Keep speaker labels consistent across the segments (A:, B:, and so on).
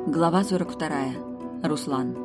A: Глава 42. Руслан.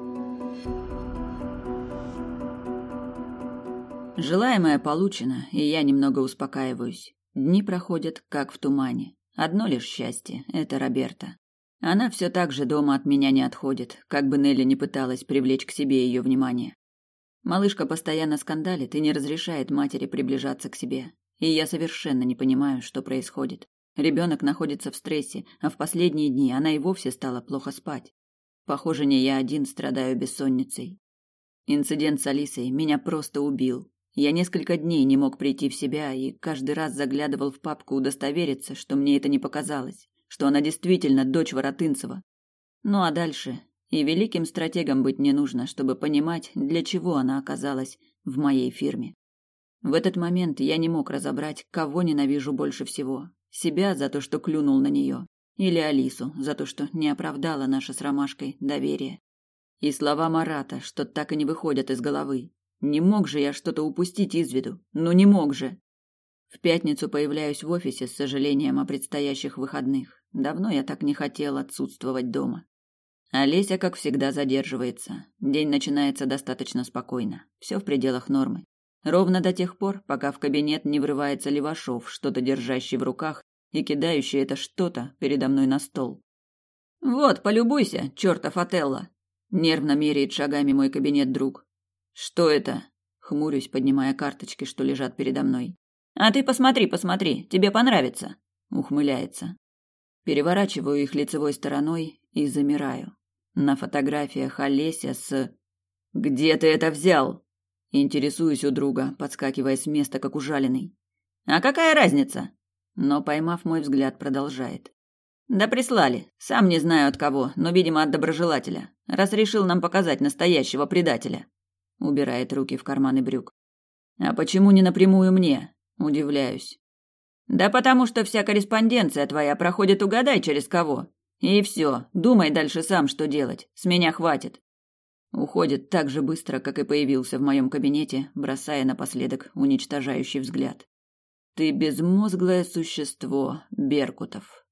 A: Желаемое получено, и я немного успокаиваюсь. Дни проходят, как в тумане. Одно лишь счастье – это Роберта. Она все так же дома от меня не отходит, как бы Нелли не пыталась привлечь к себе ее внимание. Малышка постоянно скандалит и не разрешает матери приближаться к себе. И я совершенно не понимаю, что происходит. Ребенок находится в стрессе, а в последние дни она и вовсе стала плохо спать. Похоже, не я один страдаю бессонницей. Инцидент с Алисой меня просто убил. Я несколько дней не мог прийти в себя и каждый раз заглядывал в папку удостовериться, что мне это не показалось, что она действительно дочь Воротынцева. Ну а дальше и великим стратегом быть не нужно, чтобы понимать, для чего она оказалась в моей фирме. В этот момент я не мог разобрать, кого ненавижу больше всего. Себя за то, что клюнул на нее, или Алису за то, что не оправдала наше с Ромашкой доверие. И слова Марата, что так и не выходят из головы. Не мог же я что-то упустить из виду, ну не мог же. В пятницу появляюсь в офисе с сожалением о предстоящих выходных. Давно я так не хотел отсутствовать дома. Олеся, как всегда, задерживается. День начинается достаточно спокойно, все в пределах нормы. Ровно до тех пор, пока в кабинет не врывается Левашов, что-то держащий в руках и кидающий это что-то передо мной на стол. «Вот, полюбуйся, чертов Отелло!» — нервно меряет шагами мой кабинет друг. «Что это?» — хмурюсь, поднимая карточки, что лежат передо мной. «А ты посмотри, посмотри, тебе понравится!» — ухмыляется. Переворачиваю их лицевой стороной и замираю. На фотографиях Олеся с... «Где ты это взял?» Интересуюсь у друга, подскакивая с места, как ужаленный. «А какая разница?» Но, поймав мой взгляд, продолжает. «Да прислали. Сам не знаю от кого, но, видимо, от доброжелателя. Раз решил нам показать настоящего предателя». Убирает руки в карманы брюк. «А почему не напрямую мне?» Удивляюсь. «Да потому что вся корреспонденция твоя проходит угадай через кого. И все, думай дальше сам, что делать. С меня хватит». Уходит так же быстро, как и появился в моем кабинете, бросая напоследок уничтожающий взгляд. «Ты безмозглое существо, Беркутов».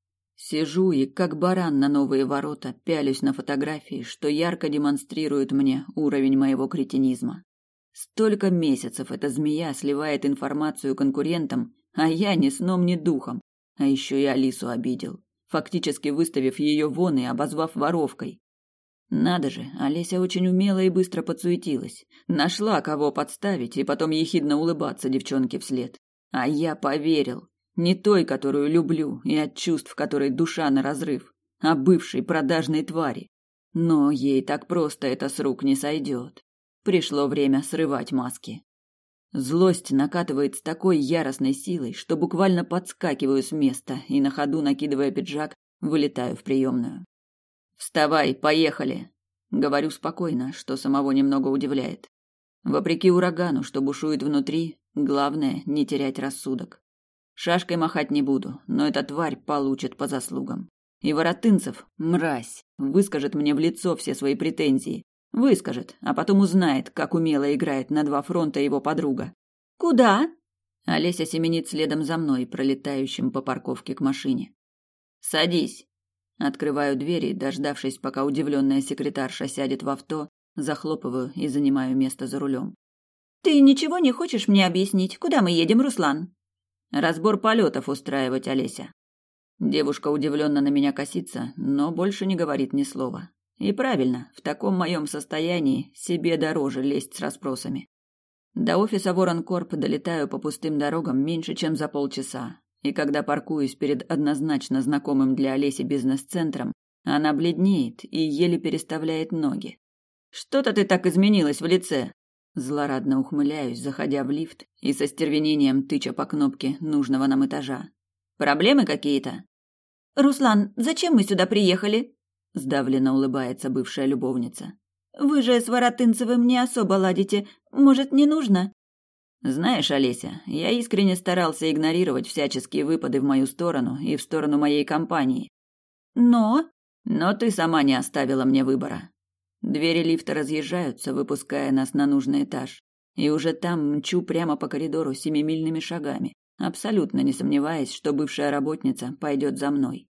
A: Сижу и, как баран на новые ворота, пялюсь на фотографии, что ярко демонстрируют мне уровень моего кретинизма. Столько месяцев эта змея сливает информацию конкурентам, а я ни сном, ни духом. А еще и Алису обидел, фактически выставив ее вон и обозвав воровкой. Надо же, Олеся очень умело и быстро подсуетилась. Нашла, кого подставить, и потом ехидно улыбаться девчонке вслед. А я поверил. Не той, которую люблю, и от чувств которой душа наразрыв, а бывшей продажной твари. Но ей так просто это с рук не сойдет. Пришло время срывать маски. Злость накатывает с такой яростной силой, что буквально подскакиваю с места и на ходу, накидывая пиджак, вылетаю в приемную. «Вставай, поехали!» Говорю спокойно, что самого немного удивляет. Вопреки урагану, что бушует внутри, главное – не терять рассудок. Шашкой махать не буду, но эта тварь получит по заслугам. И Воротынцев, мразь, выскажет мне в лицо все свои претензии. Выскажет, а потом узнает, как умело играет на два фронта его подруга. «Куда?» Олеся семенит следом за мной, пролетающим по парковке к машине. «Садись!» Открываю двери, дождавшись, пока удивленная секретарша сядет в авто, захлопываю и занимаю место за рулем. «Ты ничего не хочешь мне объяснить, куда мы едем, Руслан?» «Разбор полетов устраивать, Олеся». Девушка удивленно на меня косится, но больше не говорит ни слова. И правильно, в таком моем состоянии себе дороже лезть с расспросами. До офиса Воронкорп долетаю по пустым дорогам меньше, чем за полчаса. И когда паркуюсь перед однозначно знакомым для Олеси бизнес-центром, она бледнеет и еле переставляет ноги. «Что-то ты так изменилась в лице!» Злорадно ухмыляюсь, заходя в лифт и со стервенением тыча по кнопке нужного нам этажа. «Проблемы какие-то?» «Руслан, зачем мы сюда приехали?» Сдавленно улыбается бывшая любовница. «Вы же с Воротынцевым не особо ладите. Может, не нужно?» «Знаешь, Олеся, я искренне старался игнорировать всяческие выпады в мою сторону и в сторону моей компании. Но ты сама не оставила мне выбора. Двери лифта разъезжаются, выпуская нас на нужный этаж. И уже там мчу прямо по коридору семимильными шагами, абсолютно не сомневаясь, что бывшая работница пойдет за мной.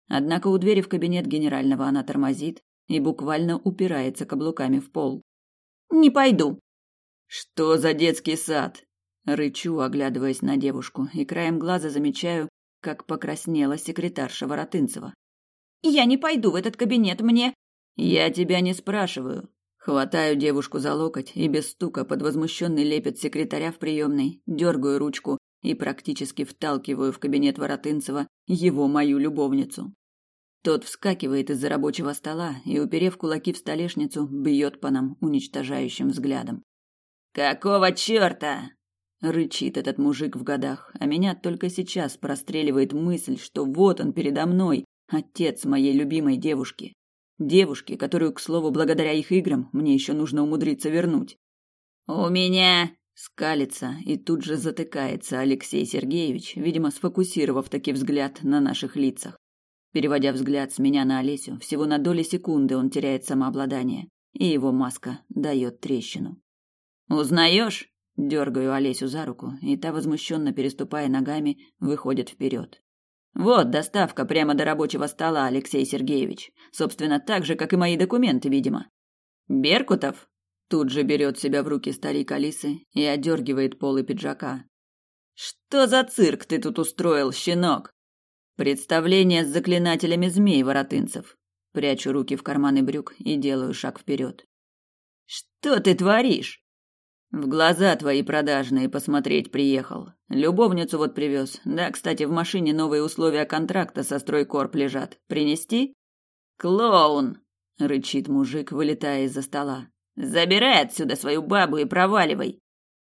A: Однако у двери в кабинет генерального она тормозит и буквально упирается каблуками в пол. «Не пойду». «Что за детский сад?» Рычу, оглядываясь на девушку, и краем глаза замечаю, как покраснела секретарша Воротынцева. «Я не пойду в этот кабинет, мне...» «Я тебя не спрашиваю». Хватаю девушку за локоть и без стука под возмущенный лепет секретаря в приемной дергаю ручку и практически вталкиваю в кабинет Воротынцева мою любовницу. Тот вскакивает из-за рабочего стола и, уперев кулаки в столешницу, бьет по нам уничтожающим взглядом. «Какого черта?» — рычит этот мужик в годах, а меня только сейчас простреливает мысль, что вот он передо мной, отец моей любимой девушки. Девушки, которую, к слову, благодаря их играм мне еще нужно умудриться вернуть. «У меня...» — скалится и тут же затыкается Алексей Сергеевич, видимо, сфокусировав таки взгляд на наших лицах. Переводя взгляд с меня на Олесю, всего на доли секунды он теряет самообладание, и его маска дает трещину. «Узнаешь?» — дергаю Олесю за руку, и та, возмущенно переступая ногами, выходит вперед. «Вот доставка прямо до рабочего стола, Алексей Сергеевич. Собственно, так же, как и мои документы, видимо». «Беркутов?» Тут же берет себя в руки старик Алисы и одергивает полы пиджака. «Что за цирк ты тут устроил, щенок?» «Представление с заклинателями змей, Воротынцев». Прячу руки в карманы брюк и делаю шаг вперед. «Что ты творишь?» «В глаза твои продажные посмотреть приехал. Любовницу вот привез. Да, кстати, в машине новые условия контракта со Стройкорп лежат. Принести?» «Клоун!» — рычит мужик, вылетая из-за стола. «Забирай отсюда свою бабу и проваливай!»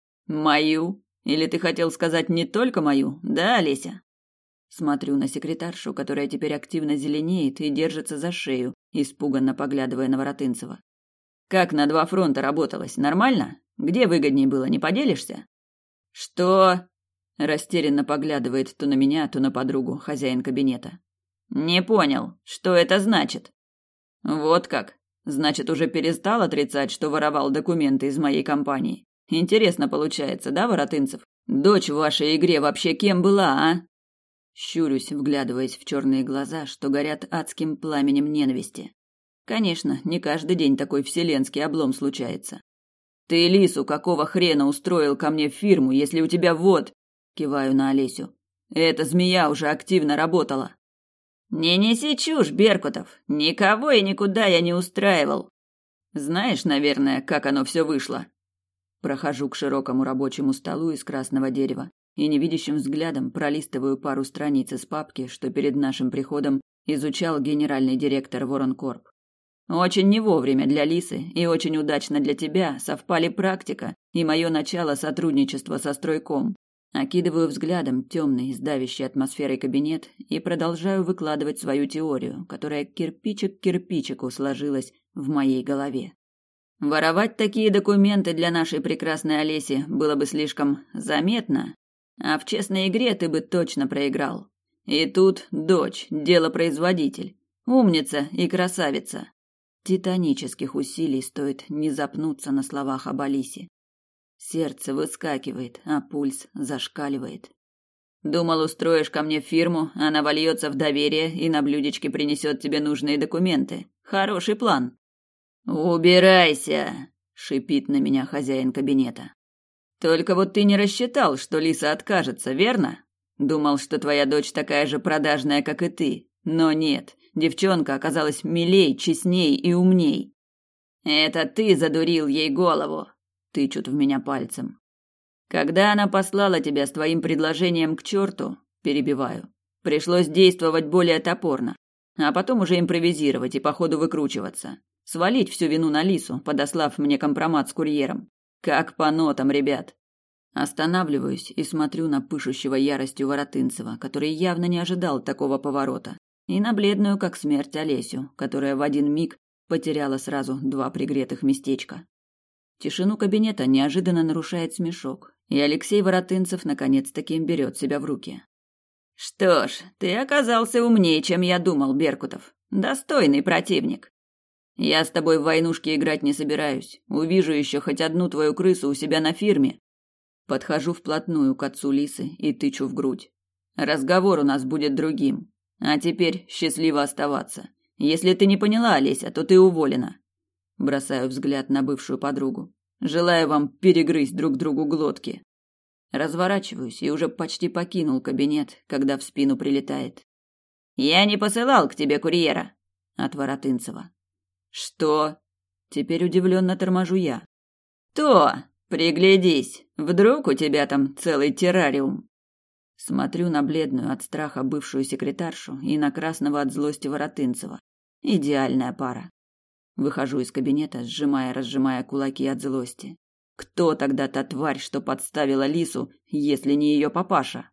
A: «Мою? Или ты хотел сказать не только мою, да, Олеся?» Смотрю на секретаршу, которая теперь активно зеленеет и держится за шею, испуганно поглядывая на Воротынцева. «Как на 2 фронта работалось? Нормально? Где выгодней было, не поделишься?» «Что?» – растерянно поглядывает то на меня, то на подругу, хозяин кабинета. «Не понял, что это значит?» «Вот как? Значит, уже перестал отрицать, что воровал документы из моей компании. Интересно получается, да, Воротынцев? Дочь в вашей игре вообще кем была, а?» Щурюсь, вглядываясь в черные глаза, что горят адским пламенем ненависти. Конечно, не каждый день такой вселенский облом случается. «Ты Лису какого хрена устроил ко мне в фирму, если у тебя вот...» Киваю на Олесю. «Эта змея уже активно работала». «Не неси чушь, Беркутов. Никого и никуда я не устраивал. Знаешь, наверное, как оно все вышло?» Прохожу к широкому рабочему столу из красного дерева и невидящим взглядом пролистываю пару страниц из папки, что перед нашим приходом изучал генеральный директор Воронкорп. Очень не вовремя для Лисы и очень удачно для тебя совпали практика и мое начало сотрудничества со Стройком. Окидываю взглядом темный, с давящей атмосферой кабинет и продолжаю выкладывать свою теорию, которая кирпичик к кирпичику сложилась в моей голове. Воровать такие документы для нашей прекрасной Олеси было бы слишком заметно, а в честной игре ты бы точно проиграл. И тут дочь, делопроизводитель, умница и красавица. Титанических усилий стоит не запнуться на словах об Алисе. Сердце выскакивает, а пульс зашкаливает. Думал, устроишь ко мне фирму, она вольется в доверие и на блюдечке принесет тебе нужные документы. Хороший план. «Убирайся!» — шипит на меня хозяин кабинета. «Только вот ты не рассчитал, что Лиса откажется, верно? Думал, что твоя дочь такая же продажная, как и ты. Но нет, девчонка оказалась милей, честней и умней. Это ты задурил ей голову!» — тычут в меня пальцем. «Когда она послала тебя с твоим предложением к черту, перебиваю, пришлось действовать более топорно, а потом уже импровизировать и по ходу выкручиваться. Свалить всю вину на Лису, подослав мне компромат с курьером. Как по нотам, ребят!» Останавливаюсь и смотрю на пышущего яростью Воротынцева, который явно не ожидал такого поворота, и на бледную, как смерть, Олесю, которая в один миг потеряла сразу 2 пригретых местечка. Тишину кабинета неожиданно нарушает смешок, и Алексей Воротынцев наконец-таки берет себя в руки. «Что ж, ты оказался умнее, чем я думал, Беркутов. Достойный противник. Я с тобой в войнушки играть не собираюсь. Увижу еще хоть одну твою крысу у себя на фирме». Подхожу вплотную к отцу Лисы и тычу в грудь. «Разговор у нас будет другим. А теперь счастливо оставаться. Если ты не поняла, Олеся, то ты уволена. Бросаю взгляд на бывшую подругу. Желаю вам перегрызть друг другу глотки. Разворачиваюсь и уже почти покинул кабинет, когда в спину прилетает. Я не посылал к тебе курьера. От Воротынцева. Что? Теперь удивленно торможу я. То! Приглядись, вдруг у тебя там целый террариум. Смотрю на бледную от страха бывшую секретаршу и на красного от злости Воротынцева. Идеальная пара. Выхожу из кабинета, разжимая кулаки от злости. Кто тогда та тварь, что подставила Лису, если не ее папаша?